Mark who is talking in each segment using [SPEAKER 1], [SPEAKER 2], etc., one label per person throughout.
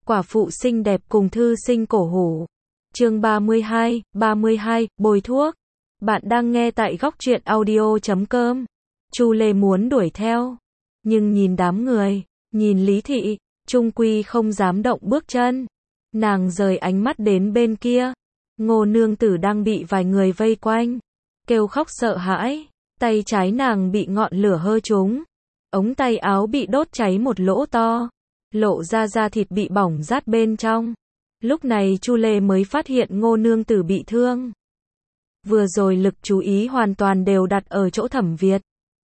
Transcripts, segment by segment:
[SPEAKER 1] Quả phụ xinh đẹp cùng thư sinh cổ hủ. Chương 32, bôi thuốc. Bạn đang nghe tại góc truyện audio.com. Chu Lê muốn đuổi theo, nhưng nhìn đám người, nhìn Lý Thị, chung quy không dám động bước chân. Nàng rời ánh mắt đến bên kia. Ngô nương tử đang bị vài người vây quanh, kêu khóc sợ hãi, tay trái nàng bị ngọn lửa hơ trúng, ống tay áo bị đốt cháy một lỗ to, lộ ra da thịt bị bỏng rát bên trong. Lúc này Chu Lê mới phát hiện Ngô nương tử bị thương. Vừa rồi lực chú ý hoàn toàn đều đặt ở chỗ Thẩm Việt.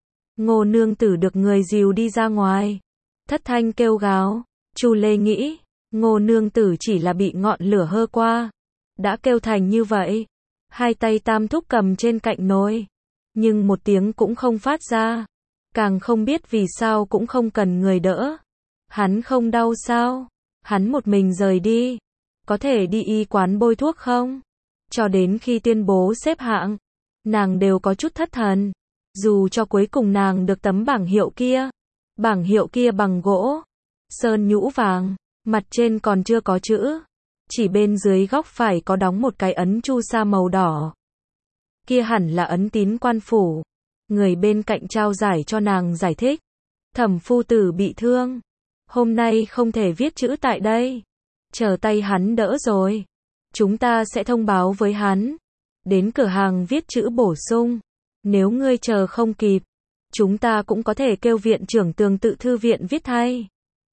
[SPEAKER 1] Ngô nương tử được người dìu đi ra ngoài, thất thanh kêu gào. Chu Lê nghĩ, Ngô nương tử chỉ là bị ngọn lửa hơ qua, đã kêu thành như vậy. Hai tay Tam thúc cầm trên cạnh nồi, nhưng một tiếng cũng không phát ra, càng không biết vì sao cũng không cần người đỡ. Hắn không đau sao? Hắn một mình rời đi, có thể đi y quán bôi thuốc không? Cho đến khi tuyên bố xếp hạng, nàng đều có chút thất thần. Dù cho cuối cùng nàng được tấm bảng hiệu kia. Bảng hiệu kia bằng gỗ, sơn nhũ vàng, mặt trên còn chưa có chữ. Chỉ bên dưới góc phải có đóng một cái ấn chu sa màu đỏ. Kia hẳn là ấn tín quan phủ. Người bên cạnh trao giải cho nàng giải thích. Thẩm phu tử bị thương, hôm nay không thể viết chữ tại đây. Chờ tay hắn đỡ rồi, chúng ta sẽ thông báo với hắn. Đến cửa hàng viết chữ bổ sung. Nếu ngươi chờ không kịp, chúng ta cũng có thể kêu viện trưởng tường tự thư viện viết thay.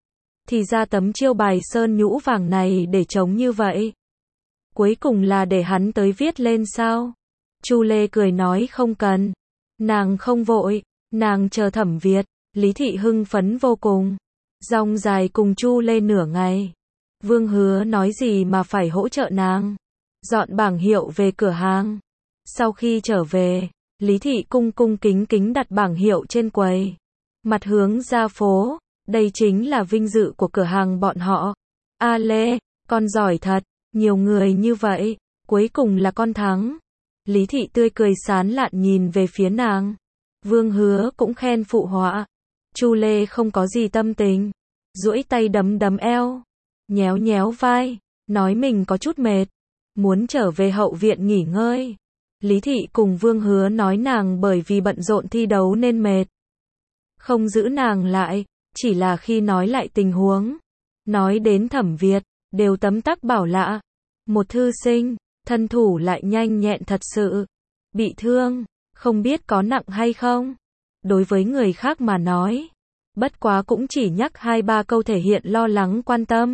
[SPEAKER 1] Thì ra tấm chiêu bài sơn nhũ vàng này để chống như vậy. Cuối cùng là để hắn tới viết lên sao? Chu Lê cười nói không cần. Nàng không vội, nàng chờ Thẩm Việt. Lý Thị hưng phấn vô cùng, dòng dài cùng Chu Lê nửa ngày. Vương Hứa nói gì mà phải hỗ trợ nàng dọn bảng hiệu về cửa hàng. Sau khi trở về, Lý Thị cung cung kính kính đặt bảng hiệu trên quầy, mặt hướng ra phố. Đây chính là vinh dự của cửa hàng bọn họ. A Lê, con giỏi thật, nhiều người như vậy, cuối cùng là con thắng. Lý Thị tươi cười sán lạn nhìn về phía nàng. Vương Hứa cũng khen phụ họa. Chu Lê không có gì tâm tình, duỗi tay đấm đấm eo, nhéo nhéo vai, nói mình có chút mệt, muốn trở về hậu viện nghỉ ngơi. Lý Thị cùng Vương Hứa nói nàng bởi vì bận rộn thi đấu nên mệt, không giữ nàng lại, chỉ là khi nói lại tình huống, nói đến Thẩm Việt, đều tấm tắc bảo lạ. Một thư sinh, thân thủ lại nhanh nhẹn thật sự, bị thương, không biết có nặng hay không. Đối với người khác mà nói, bất quá cũng chỉ nhắc 2-3 câu thể hiện lo lắng quan tâm.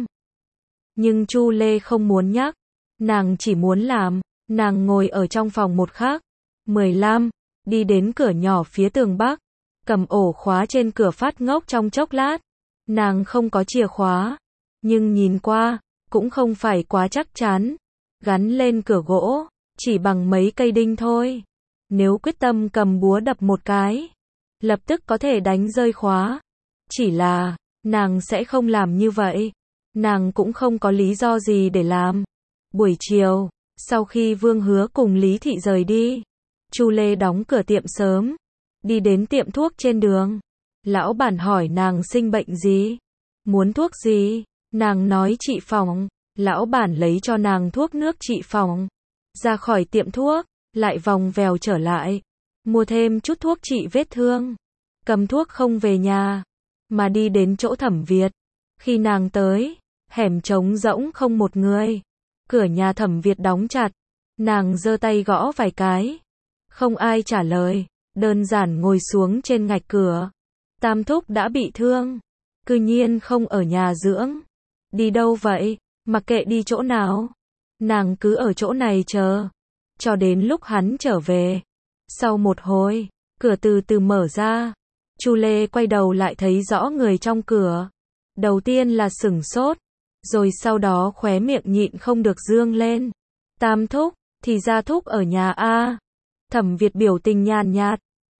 [SPEAKER 1] Nhưng Chu Lê không muốn nhắc, nàng chỉ muốn làm. Nàng ngồi ở trong phòng một khắc 15, đi đến cửa nhỏ phía tường bắc, cầm ổ khóa trên cửa phát ngốc trong chốc lát. Nàng không có chìa khóa, nhưng nhìn qua, cũng không phải quá chắc chắn. Gắn lên cửa gỗ, chỉ bằng mấy cây đinh thôi. Nếu quyết tâm cầm búa đập một cái, lập tức có thể đánh rơi khóa. Chỉ là, nàng sẽ không làm như vậy. Nàng cũng không có lý do gì để làm. Buổi chiều, sau khi Vương Hứa cùng Lý Thị rời đi, Chu Lê đóng cửa tiệm sớm, đi đến tiệm thuốc trên đường. Lão bản hỏi nàng sinh bệnh gì, muốn thuốc gì, nàng nói trị phòng. Lão bản lấy cho nàng thuốc nước trị phòng. Ra khỏi tiệm thuốc, lại vòng vèo trở lại, mua thêm chút thuốc trị vết thương. Cầm thuốc không về nhà, mà đi đến chỗ Thẩm Việt. Khi nàng tới, hẻm trống rỗng không một người. Cửa nhà Thẩm Việt đóng chặt. Nàng giơ tay gõ vài cái, không ai trả lời, đơn giản ngồi xuống trên ngạch cửa. Tam thúc đã bị thương, cư nhiên không ở nhà dưỡng. Đi đâu vậy? Mặc kệ đi chỗ nào, nàng cứ ở chỗ này chờ, cho đến lúc hắn trở về. Sau một hồi, cửa từ từ mở ra. Chu Lê quay đầu lại thấy rõ người trong cửa. Đầu tiên là sửng sốt, rồi sau đó khóe miệng nhịn không được dương lên. Tam thúc, thì ra thúc ở nhà a. Thẩm Việt biểu tình nhàn nhạt.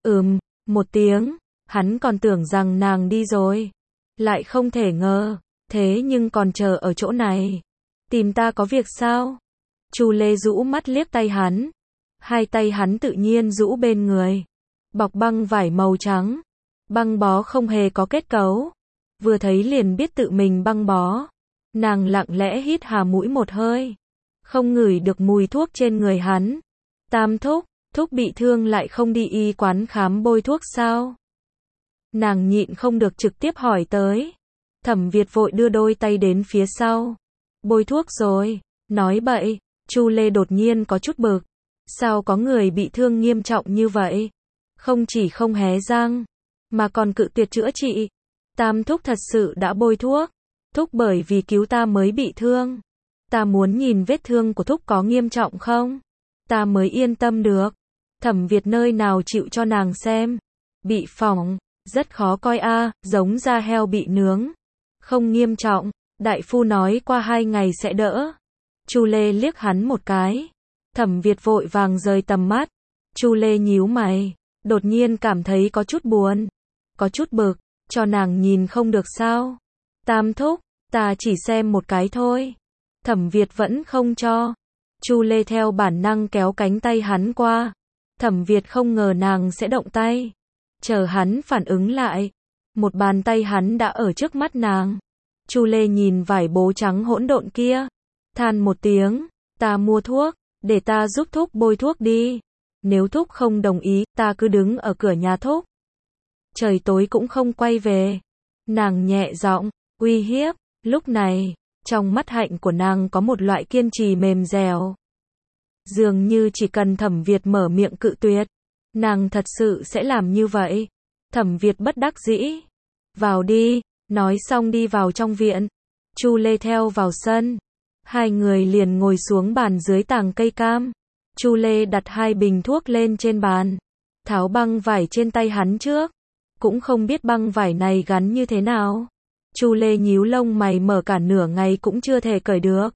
[SPEAKER 1] Một tiếng, hắn còn tưởng rằng nàng đi rồi. Lại không thể ngờ, thế nhưng còn chờ ở chỗ này. Tìm ta có việc sao? Chu Lê rũ mắt liếc tay hắn. Hai tay hắn tự nhiên rũ bên người, bọc băng vải màu trắng. Băng bó không hề có kết cấu, vừa thấy liền biết tự mình băng bó. Nàng lặng lẽ hít hà mũi một hơi, không ngửi được mùi thuốc trên người hắn. Tam thúc, thúc bị thương lại không đi y quán khám bôi thuốc sao? Nàng nhịn không được trực tiếp hỏi tới. Thẩm Việt vội đưa đôi tay đến phía sau. Bôi thuốc rồi, nói bậy. Chu Lê đột nhiên có chút bực. Sao có người bị thương nghiêm trọng như vậy? Không chỉ không hé răng, mà còn cự tuyệt chữa trị. Tam thúc thật sự đã bôi thuốc. Thúc bởi vì cứu ta mới bị thương. Ta muốn nhìn vết thương của thúc có nghiêm trọng không? Ta mới yên tâm được. Thẩm Việt nơi nào chịu cho nàng xem. Bị phỏng, rất khó coi a, giống da heo bị nướng. Không nghiêm trọng, đại phu nói qua 2 ngày sẽ đỡ. Chu Lê liếc hắn một cái. Thẩm Việt vội vàng rời tầm mắt. Chu Lê nhíu mày, đột nhiên cảm thấy có chút buồn, có chút bực, cho nàng nhìn không được sao? Tam thúc, ta chỉ xem một cái thôi. Thẩm Việt vẫn không cho. Chu Lê theo bản năng kéo cánh tay hắn qua. Thẩm Việt không ngờ nàng sẽ động tay. Chờ hắn phản ứng lại, một bàn tay hắn đã ở trước mắt nàng. Chu Lê nhìn vải bố trắng hỗn độn kia, than một tiếng, ta mua thuốc, để ta giúp thúc bôi thuốc đi. Nếu thúc không đồng ý, ta cứ đứng ở cửa nhà thúc. Trời tối cũng không quay về. Nàng nhẹ giọng, uy hiếp. Lúc này, trong mắt hạnh của nàng có một loại kiên trì mềm dẻo. Dường như chỉ cần Thẩm Việt mở miệng cự tuyệt, nàng thật sự sẽ làm như vậy. Thẩm Việt bất đắc dĩ. Vào đi, nói xong đi vào trong viện. Chu Lê theo vào sân. Hai người liền ngồi xuống bàn dưới tàng cây cam. Chu Lê đặt 2 bình thuốc lên trên bàn. Tháo băng vải trên tay hắn trước. Cũng không biết băng vải này gắn như thế nào. Chu Lê nhíu lông mày mở cả nửa ngày cũng chưa thể cởi được.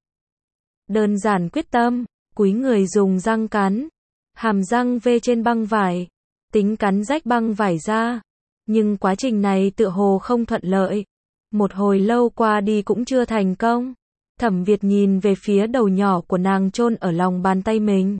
[SPEAKER 1] Đơn giản quyết tâm, cúi người dùng răng cắn. Hàm răng vê trên băng vải. Tính cắn rách băng vải ra. Nhưng quá trình này tựa hồ không thuận lợi. Một hồi lâu qua đi cũng chưa thành công. Thẩm Việt nhìn về phía đầu nhỏ của nàng chôn ở lòng bàn tay mình.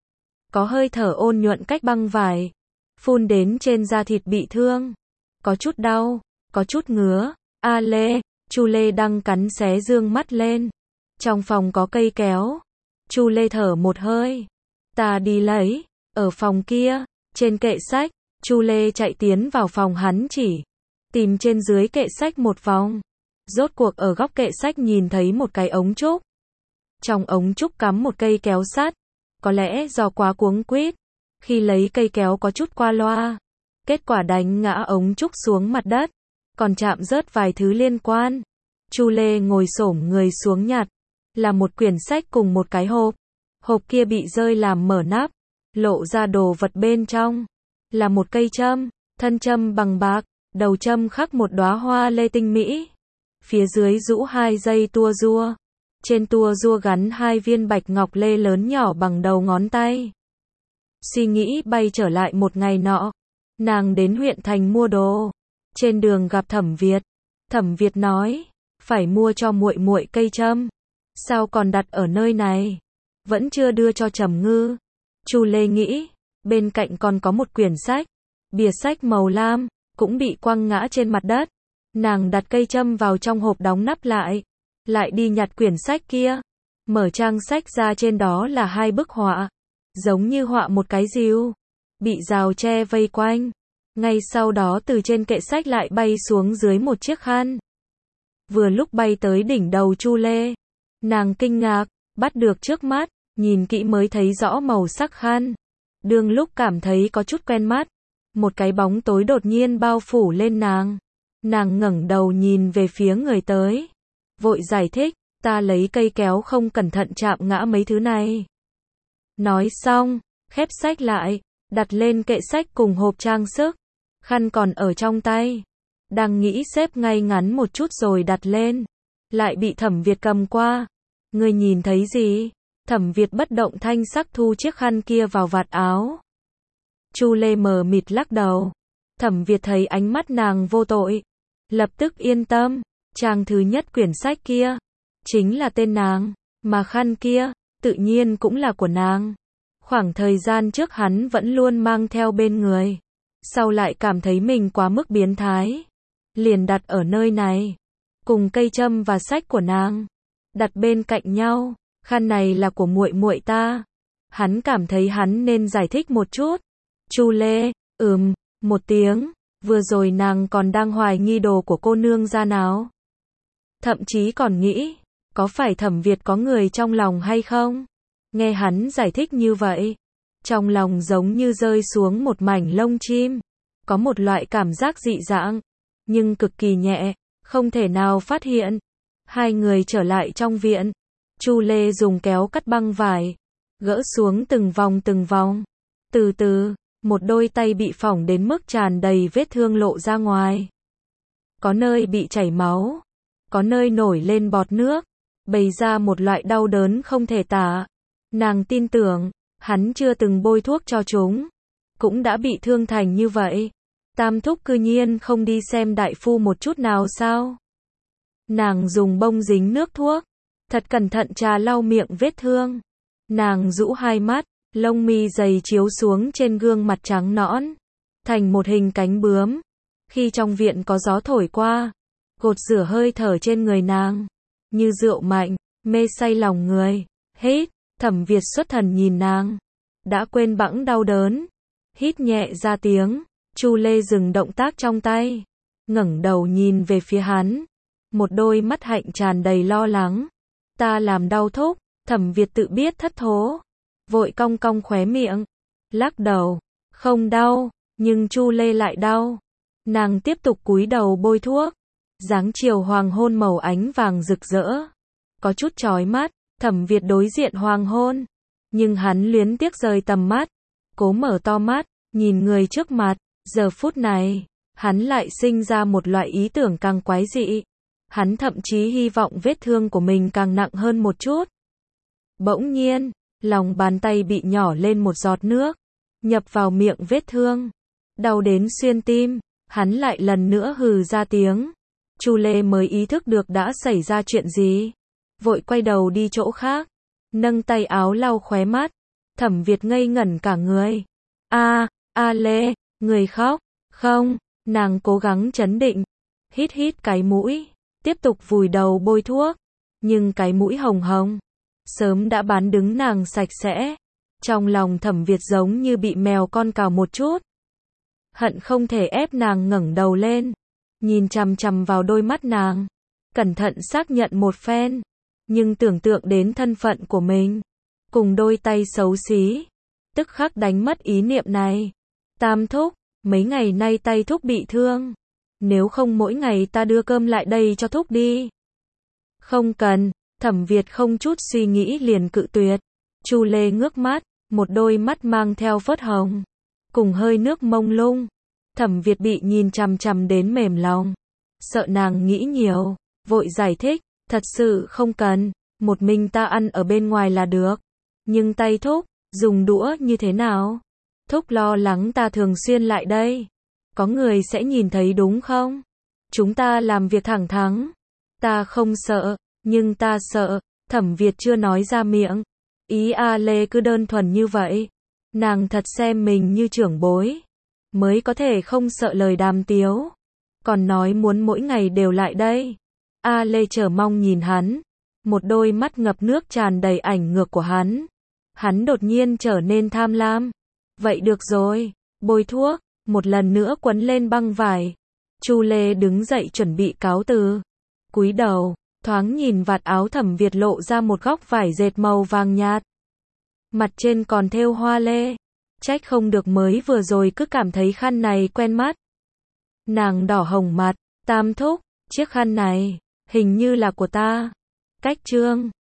[SPEAKER 1] Có hơi thở ôn nhuận cách băng vải. Phun đến trên da thịt bị thương. Có chút đau, có chút ngứa. A Lê, Chu Lê đang cắn xé dương mắt lên. Trong phòng có cây kéo. Chu Lê thở một hơi. Ta đi lấy. Ở phòng kia, trên kệ sách. Chu Lê chạy tiến vào phòng hắn chỉ. Tìm trên dưới kệ sách một vòng. Rốt cuộc ở góc kệ sách nhìn thấy một cái ống trúc. Trong ống trúc cắm một cây kéo sắt. Có lẽ do quá cuống quýt, khi lấy cây kéo có chút qua loa. Kết quả đánh ngã ống trúc xuống mặt đất. Còn chạm rớt vài thứ liên quan. Chu Lê ngồi xổm người xuống nhặt. Là một quyển sách cùng một cái hộp. Hộp kia bị rơi làm mở nắp. Lộ ra đồ vật bên trong. Là một cây châm. Thân châm bằng bạc. Đầu châm khắc một đóa hoa lê tinh mỹ. Phía dưới rũ 2 dây tua rua. Trên tua rua gắn 2 viên bạch ngọc lê lớn nhỏ bằng đầu ngón tay. Suy nghĩ bay trở lại một ngày nọ. Nàng đến huyện thành mua đồ. Trên đường gặp Thẩm Việt. Thẩm Việt nói, phải mua cho muội muội cây châm. Sao còn đặt ở nơi này? Vẫn chưa đưa cho Trầm Ngư. Chu Lê nghĩ, bên cạnh còn có một quyển sách. Bìa sách màu lam, cũng bị quăng ngã trên mặt đất. Nàng đặt cây châm vào trong hộp đóng nắp lại. Lại đi nhặt quyển sách kia. Mở trang sách ra, trên đó là 2 bức họa. Giống như họa một cái diều. Bị rào tre vây quanh. Ngay sau đó từ trên kệ sách lại bay xuống dưới một chiếc khăn. Vừa lúc bay tới đỉnh đầu Chu Lê. Nàng kinh ngạc, bắt được trước mắt, nhìn kỹ mới thấy rõ màu sắc khăn. Đương lúc cảm thấy có chút quen mắt. Một cái bóng tối đột nhiên bao phủ lên nàng. Nàng ngẩng đầu nhìn về phía người tới. Vội giải thích, ta lấy cây kéo không cẩn thận chạm ngã mấy thứ này. Nói xong, khép sách lại, đặt lên kệ sách cùng hộp trang sức. Khăn còn ở trong tay. Đang nghĩ xếp ngay ngắn một chút rồi đặt lên. Lại bị Thẩm Việt cầm qua. Ngươi nhìn thấy gì? Thẩm Việt bất động thanh sắc thu chiếc khăn kia vào vạt áo. Chu Lê mờ mịt lắc đầu. Thẩm Việt thấy ánh mắt nàng vô tội. Lập tức yên tâm. Trang thứ nhất quyển sách kia. Chính là tên nàng. Mà khăn kia, tự nhiên cũng là của nàng. Khoảng thời gian trước hắn vẫn luôn mang theo bên người. Sau lại cảm thấy mình quá mức biến thái. Liền đặt ở nơi này. Cùng cây châm và sách của nàng. đặt bên cạnh nhau. Khăn này là của muội muội ta. Hắn cảm thấy hắn nên giải thích một chút. Chu Lê, một tiếng, vừa rồi nàng còn đang hoài nghi đồ của cô nương ra nào. Thậm chí còn nghĩ, có phải Thẩm Việt có người trong lòng hay không? Nghe hắn giải thích như vậy, trong lòng giống như rơi xuống một mảnh lông chim, có một loại cảm giác dị dạng, nhưng cực kỳ nhẹ, không thể nào phát hiện. Hai người trở lại trong viện, Chu Lê dùng kéo cắt băng vải, gỡ xuống từng vòng. Từ từ, một đôi tay bị phỏng đến mức tràn đầy vết thương lộ ra ngoài. Có nơi bị chảy máu, có nơi nổi lên bọt nước, bày ra một loại đau đớn không thể tả. Nàng tin tưởng, hắn chưa từng bôi thuốc cho chúng, cũng đã bị thương thành như vậy. Tam thúc cư nhiên không đi xem đại phu một chút nào sao? Nàng dùng bông dính nước thuốc, thật cẩn thận trà lau miệng vết thương. Nàng rũ hai mắt, lông mi dày chiếu xuống trên gương mặt trắng nõn, thành một hình cánh bướm. Khi trong viện có gió thổi qua, gột rửa hơi thở trên người nàng, như rượu mạnh, mê say lòng người. Hít, Thẩm Việt xuất thần nhìn nàng, đã quên bẵng đau đớn, hít nhẹ ra tiếng. Chu Lê dừng động tác trong tay, ngẩng đầu nhìn về phía hắn, một đôi mắt hạnh tràn đầy lo lắng. Ta làm đau thúc? Thẩm Việt tự biết thất thố, vội cong cong khóe miệng, lắc đầu, không đau, nhưng Chu Lê lại đau. Nàng tiếp tục cúi đầu bôi thuốc, dáng chiều hoàng hôn màu ánh vàng rực rỡ, có chút chói mắt. Thẩm Việt đối diện hoàng hôn, nhưng hắn luyến tiếc rời tầm mắt, cố mở to mắt, nhìn người trước mặt. Giờ phút này, hắn lại sinh ra một loại ý tưởng càng quái dị. Hắn thậm chí hy vọng vết thương của mình càng nặng hơn một chút. Bỗng nhiên, lòng bàn tay bị nhỏ lên một giọt nước, nhập vào miệng vết thương, đau đến xuyên tim. Hắn lại lần nữa hừ ra tiếng. Chu Lê mới ý thức được đã xảy ra chuyện gì, vội quay đầu đi chỗ khác, nâng tay áo lau khóe mắt. Thẩm Việt ngây ngẩn cả người. A Lê, người khóc? Không, nàng cố gắng trấn định, hít cái mũi, tiếp tục vùi đầu bôi thuốc, nhưng cái mũi hồng hồng, sớm đã bán đứng nàng sạch sẽ. Trong lòng Thẩm Việt giống như bị mèo con cào một chút, hận không thể ép nàng ngẩng đầu lên, nhìn chằm chằm vào đôi mắt nàng, cẩn thận xác nhận một phen, nhưng tưởng tượng đến thân phận của mình, cùng đôi tay xấu xí, tức khắc đánh mất ý niệm này. Tam thúc, mấy ngày nay tay thúc bị thương, nếu không mỗi ngày ta đưa cơm lại đây cho thúc đi. Không cần, Thẩm Việt không chút suy nghĩ liền cự tuyệt. Chu Lê ngước mắt, một đôi mắt mang theo phớt hồng, cùng hơi nước mông lung. Thẩm Việt bị nhìn chằm chằm đến mềm lòng, sợ nàng nghĩ nhiều, vội giải thích, thật sự không cần, một mình ta ăn ở bên ngoài là được. Nhưng tay thúc, dùng đũa như thế nào? Thúc lo lắng ta thường xuyên lại đây, có người sẽ nhìn thấy đúng không? Chúng ta làm việc thẳng thắn. Ta không sợ, nhưng ta sợ. Thẩm Việt chưa nói ra miệng. Ý A Lê cứ đơn thuần như vậy. Nàng thật xem mình như trưởng bối, mới có thể không sợ lời đàm tiếu, còn nói muốn mỗi ngày đều lại đây. A Lê chờ mong nhìn hắn, một đôi mắt ngập nước tràn đầy ảnh ngược của hắn. Hắn đột nhiên trở nên tham lam. Vậy được rồi, bôi thuốc, một lần nữa quấn lên băng vải. Chu Lê đứng dậy chuẩn bị cáo từ, cúi đầu, thoáng nhìn vạt áo Thẩm Việt lộ ra một góc vải dệt màu vàng nhạt. Mặt trên còn thêu hoa lê, trách không được mới vừa rồi cứ cảm thấy khăn này quen mắt. Nàng đỏ hồng mặt, Tam thúc, chiếc khăn này, hình như là của ta. Cách chương